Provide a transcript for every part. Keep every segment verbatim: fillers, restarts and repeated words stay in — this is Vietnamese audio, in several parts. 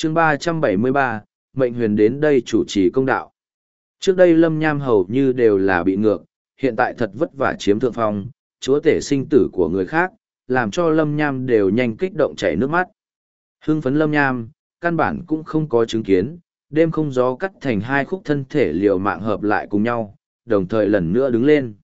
chương ba trăm bảy mươi ba, mệnh huyền đến đây chủ trì công đạo. Trước đây Lâm Nham hầu như đều là bị ngược, hiện tại thật vất vả chiếm thượng phong, chúa tể sinh tử của người khác, làm cho Lâm Nham đều nhanh kích động chảy nước mắt. Hưng phấn Lâm Nham, căn bản cũng không có chứng kiến, đêm không gió cắt thành hai khúc thân thể liều mạng hợp lại cùng nhau, đồng thời lần nữa đứng lên.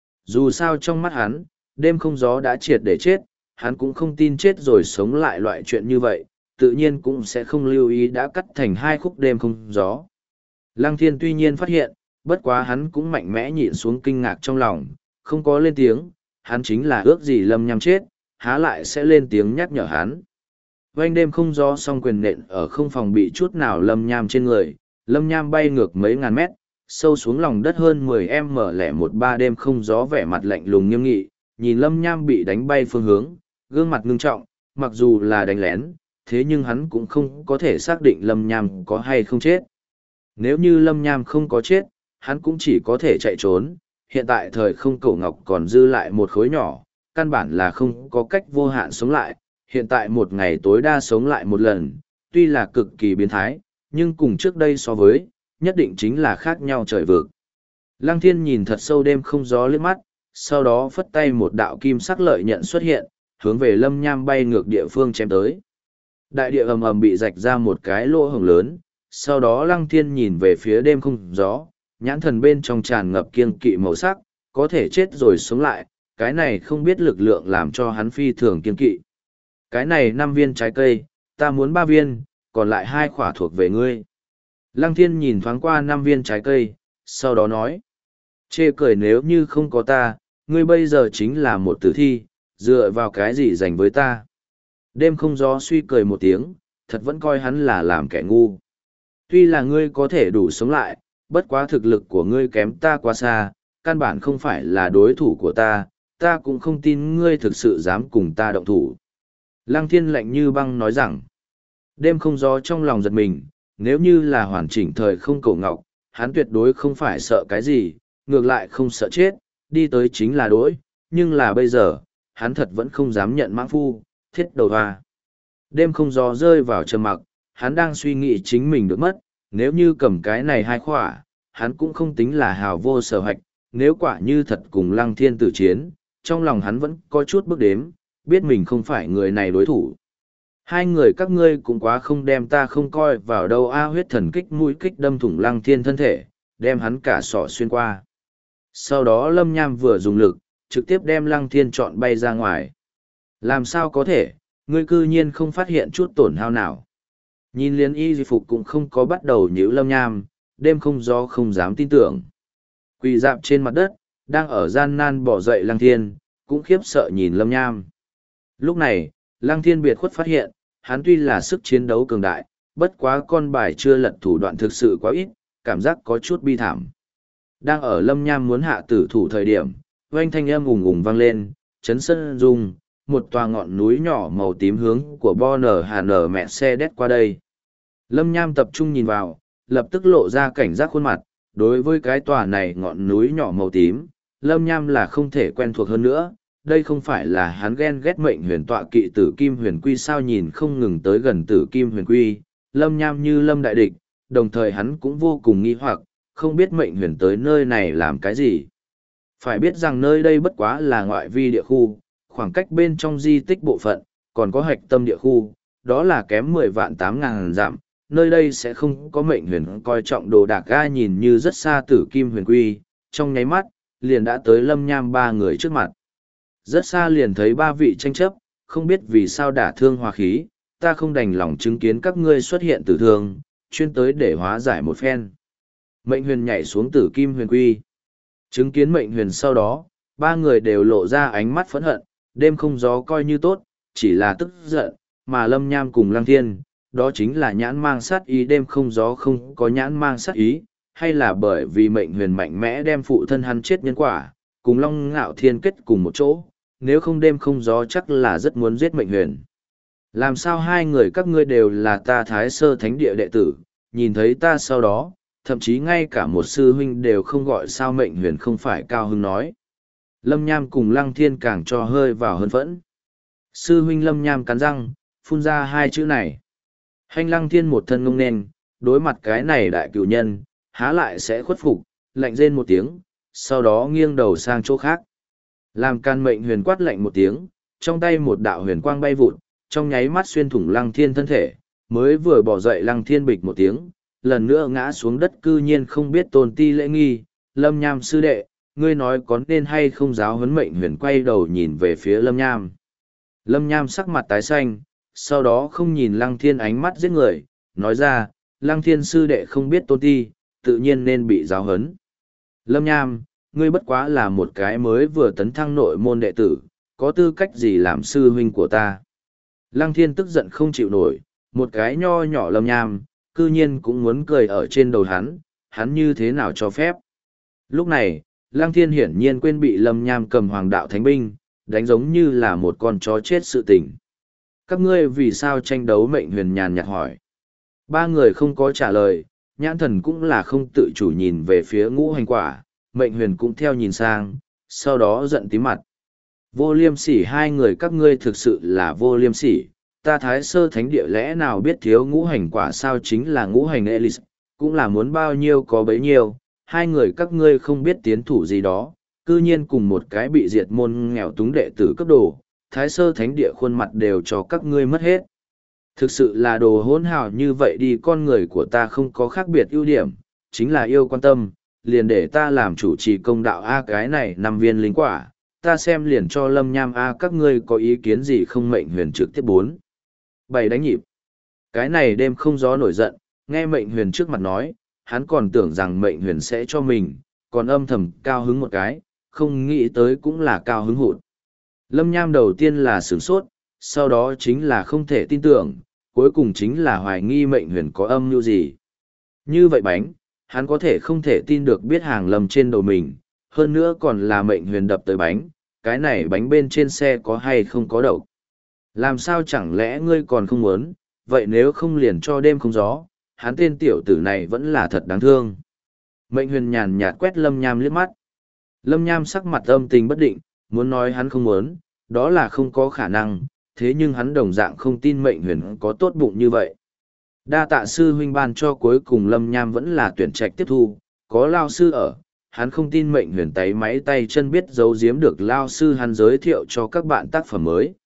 Dù sao trong mắt hắn, đêm không gió đã triệt để chết, hắn cũng không tin chết rồi sống lại loại chuyện như vậy, tự nhiên cũng sẽ không lưu ý đã cắt thành hai khúc đêm không gió. Lăng Thiên tuy nhiên phát hiện, bất quá hắn cũng mạnh mẽ nhịn xuống kinh ngạc trong lòng, không có lên tiếng, hắn chính là ước gì Lâm Nham chết, há lại sẽ lên tiếng nhắc nhở hắn. Vành đêm không gió song quyền nện ở không phòng bị chút nào Lâm Nham trên người, Lâm Nham bay ngược mấy ngàn mét, sâu xuống lòng đất hơn mười em lẻ một ba đêm không gió vẻ mặt lạnh lùng nghiêm nghị, nhìn Lâm Nham bị đánh bay phương hướng, gương mặt ngưng trọng, mặc dù là đánh lén, thế nhưng hắn cũng không có thể xác định Lâm Nham có hay không chết. Nếu như Lâm Nham không có chết, hắn cũng chỉ có thể chạy trốn, hiện tại thời không cổ ngọc còn dư lại một khối nhỏ, căn bản là không có cách vô hạn sống lại, hiện tại một ngày tối đa sống lại một lần, tuy là cực kỳ biến thái, nhưng cùng trước đây so với, nhất định chính là khác nhau trời vực. Lăng Thiên nhìn thật sâu đêm không gió liếc mắt, sau đó phất tay một đạo kim sắc lợi nhận xuất hiện, hướng về Lâm Nham bay ngược địa phương chém tới. Đại địa ầm ầm bị rạch ra một cái lỗ hổng lớn, sau đó Lăng Thiên nhìn về phía đêm không gió, nhãn thần bên trong tràn ngập kiêng kỵ màu sắc, có thể chết rồi sống lại, cái này không biết lực lượng làm cho hắn phi thường kiêng kỵ. Cái này năm viên trái cây, ta muốn ba viên, còn lại hai khỏa thuộc về ngươi. Lăng Thiên nhìn thoáng qua năm viên trái cây, sau đó nói. Chê cười nếu như không có ta, ngươi bây giờ chính là một tử thi, dựa vào cái gì dành với ta. Đêm không gió suy cười một tiếng, thật vẫn coi hắn là làm kẻ ngu. Tuy là ngươi có thể đủ sống lại, bất quá thực lực của ngươi kém ta quá xa, căn bản không phải là đối thủ của ta, ta cũng không tin ngươi thực sự dám cùng ta động thủ. Lăng Thiên lạnh như băng nói rằng, đêm không gió trong lòng giật mình, nếu như là hoàn chỉnh thời không cổ ngọc, hắn tuyệt đối không phải sợ cái gì, ngược lại không sợ chết, đi tới chính là đối, nhưng là bây giờ, hắn thật vẫn không dám nhận mãng phu, thiết đầu hoa. Đêm không gió rơi vào trầm mặc, hắn đang suy nghĩ chính mình được mất, nếu như cầm cái này hai khỏa, hắn cũng không tính là hào vô sở hạch, nếu quả như thật cùng Lăng Thiên tử chiến, trong lòng hắn vẫn có chút bước đếm, biết mình không phải người này đối thủ. Hai người các ngươi cũng quá không đem ta không coi vào đâu a. Huyết thần kích mũi kích đâm thủng Lăng Thiên thân thể, đem hắn cả sọ xuyên qua. Sau đó Lâm Nham vừa dùng lực, trực tiếp đem Lăng Thiên trọn bay ra ngoài. Làm sao có thể, ngươi cư nhiên không phát hiện chút tổn hao nào. Nhìn liên y di phục cũng không có bắt đầu nhíu Lâm Nham, đêm không gió không dám tin tưởng. Quỳ dạp trên mặt đất, đang ở gian nan bỏ dậy Lăng Thiên, cũng khiếp sợ nhìn Lâm Nham. Lúc này, Lăng Thiên biệt khuất phát hiện, hắn tuy là sức chiến đấu cường đại, bất quá con bài chưa lật thủ đoạn thực sự quá ít, cảm giác có chút bi thảm. Đang ở Lâm Nham muốn hạ tử thủ thời điểm, oanh thanh âm ùng ùng vang lên, chấn sân rung, một tòa ngọn núi nhỏ màu tím hướng của Bonner Hà nở mẹ xe đét qua đây. Lâm Nham tập trung nhìn vào, lập tức lộ ra cảnh giác khuôn mặt, đối với cái tòa này ngọn núi nhỏ màu tím, Lâm Nham là không thể quen thuộc hơn nữa, đây không phải là hắn ghen ghét mệnh huyền tọa kỵ tử kim huyền quy sao nhìn không ngừng tới gần tử kim huyền quy, Lâm Nham như Lâm đại địch, đồng thời hắn cũng vô cùng nghi hoặc, không biết mệnh huyền tới nơi này làm cái gì. Phải biết rằng nơi đây bất quá là ngoại vi địa khu, khoảng cách bên trong di tích bộ phận, còn có hạch tâm địa khu, đó là kém mười vạn tám ngàn dặm, nơi đây sẽ không có mệnh huyền coi trọng đồ đạc ga nhìn như rất xa tử kim huyền quy, trong nháy mắt, liền đã tới Lâm Nham ba người trước mặt. Rất xa liền thấy ba vị tranh chấp, không biết vì sao đả thương hòa khí, ta không đành lòng chứng kiến các ngươi xuất hiện tử thương, chuyên tới để hóa giải một phen. Mệnh huyền nhảy xuống tử kim huyền quy. Chứng kiến mệnh huyền sau đó, ba người đều lộ ra ánh mắt phẫn hận, đêm không gió coi như tốt, chỉ là tức giận, mà Lâm Nham cùng Lăng Thiên, đó chính là nhãn mang sát ý đêm không gió không có nhãn mang sát ý, hay là bởi vì mệnh huyền mạnh mẽ đem phụ thân hắn chết nhân quả, cùng Long Ngạo Thiên kết cùng một chỗ, nếu không đêm không gió chắc là rất muốn giết mệnh huyền. Làm sao hai người các ngươi đều là ta Thái Sơ Thánh Địa đệ tử, nhìn thấy ta sau đó, thậm chí ngay cả một sư huynh đều không gọi sao mệnh huyền không phải cao hưng nói. Lâm Nham cùng Lăng Thiên càng cho hơi vào hơn phẫn. Sư huynh Lâm Nham cắn răng, phun ra hai chữ này. Hành Lăng Thiên một thân ngông nên, đối mặt cái này đại cựu nhân, há lại sẽ khuất phục, lạnh rên một tiếng, sau đó nghiêng đầu sang chỗ khác. Làm can mệnh huyền quát lạnh một tiếng, trong tay một đạo huyền quang bay vụt, trong nháy mắt xuyên thủng Lăng Thiên thân thể, mới vừa bỏ dậy Lăng Thiên bịch một tiếng, lần nữa ngã xuống đất cư nhiên không biết tôn ti lễ nghi. Lâm Nham sư đệ, ngươi nói có nên hay không giáo huấn mệnh huyền quay đầu nhìn về phía Lâm Nham. Lâm Nham sắc mặt tái xanh, sau đó không nhìn Lăng Thiên ánh mắt giết người, nói ra, Lăng Thiên sư đệ không biết tôn ti, tự nhiên nên bị giáo huấn. Lâm Nham, ngươi bất quá là một cái mới vừa tấn thăng nội môn đệ tử, có tư cách gì làm sư huynh của ta. Lăng Thiên tức giận không chịu nổi, một cái nho nhỏ Lâm Nham, cư nhiên cũng muốn cười ở trên đầu hắn, hắn như thế nào cho phép. Lúc này, Lăng Thiên hiển nhiên quên bị Lâm Nham cầm hoàng đạo thánh binh, đánh giống như là một con chó chết sự tình. Các ngươi vì sao tranh đấu? Mệnh huyền nhàn nhạt hỏi. Ba người không có trả lời, nhãn thần cũng là không tự chủ nhìn về phía ngũ hành quả, mệnh huyền cũng theo nhìn sang, sau đó giận tím mặt. Vô liêm sỉ, hai người các ngươi thực sự là vô liêm sỉ, ta Thái Sơ Thánh Địa lẽ nào biết thiếu ngũ hành quả sao? Chính là ngũ hành Ellis, cũng là muốn bao nhiêu có bấy nhiêu, hai người các ngươi không biết tiến thủ gì đó, cư nhiên cùng một cái bị diệt môn nghèo túng đệ tử cấp đồ, Thái Sơ Thánh Địa khuôn mặt đều cho các ngươi mất hết. Thực sự là đồ hỗn hào như vậy đi, con người của ta không có khác biệt ưu điểm, chính là yêu quan tâm, liền để ta làm chủ trì công đạo A. Cái này năm viên linh quả, ta xem liền cho Lâm Nham A. Các ngươi có ý kiến gì không? Mệnh huyền trực tiếp bốn bảy đánh nhịp. Cái này đêm không gió nổi giận, nghe mệnh huyền trước mặt nói, hắn còn tưởng rằng mệnh huyền sẽ cho mình, còn âm thầm cao hứng một cái, không nghĩ tới cũng là cao hứng hụt. Lâm Nham đầu tiên là sửng sốt, sau đó chính là không thể tin tưởng, cuối cùng chính là hoài nghi mệnh huyền có âm mưu gì. Như vậy bánh, hắn có thể không thể tin được biết hàng lầm trên đầu mình, hơn nữa còn là mệnh huyền đập tới bánh, cái này bánh bên trên xe có hay không có độc. Làm sao chẳng lẽ ngươi còn không muốn, vậy nếu không liền cho đêm không gió, hắn tên tiểu tử này vẫn là thật đáng thương. Mệnh huyền nhàn nhạt quét Lâm Nham liếc mắt. Lâm Nham sắc mặt âm tình bất định, muốn nói hắn không muốn, đó là không có khả năng, thế nhưng hắn đồng dạng không tin mệnh huyền có tốt bụng như vậy. Đa tạ sư huynh ban cho, cuối cùng Lâm Nham vẫn là tuyển trạch tiếp thu, có lao sư ở, hắn không tin mệnh huyền tay máy tay chân biết giấu giếm được lao sư, hắn giới thiệu cho các bạn tác phẩm mới.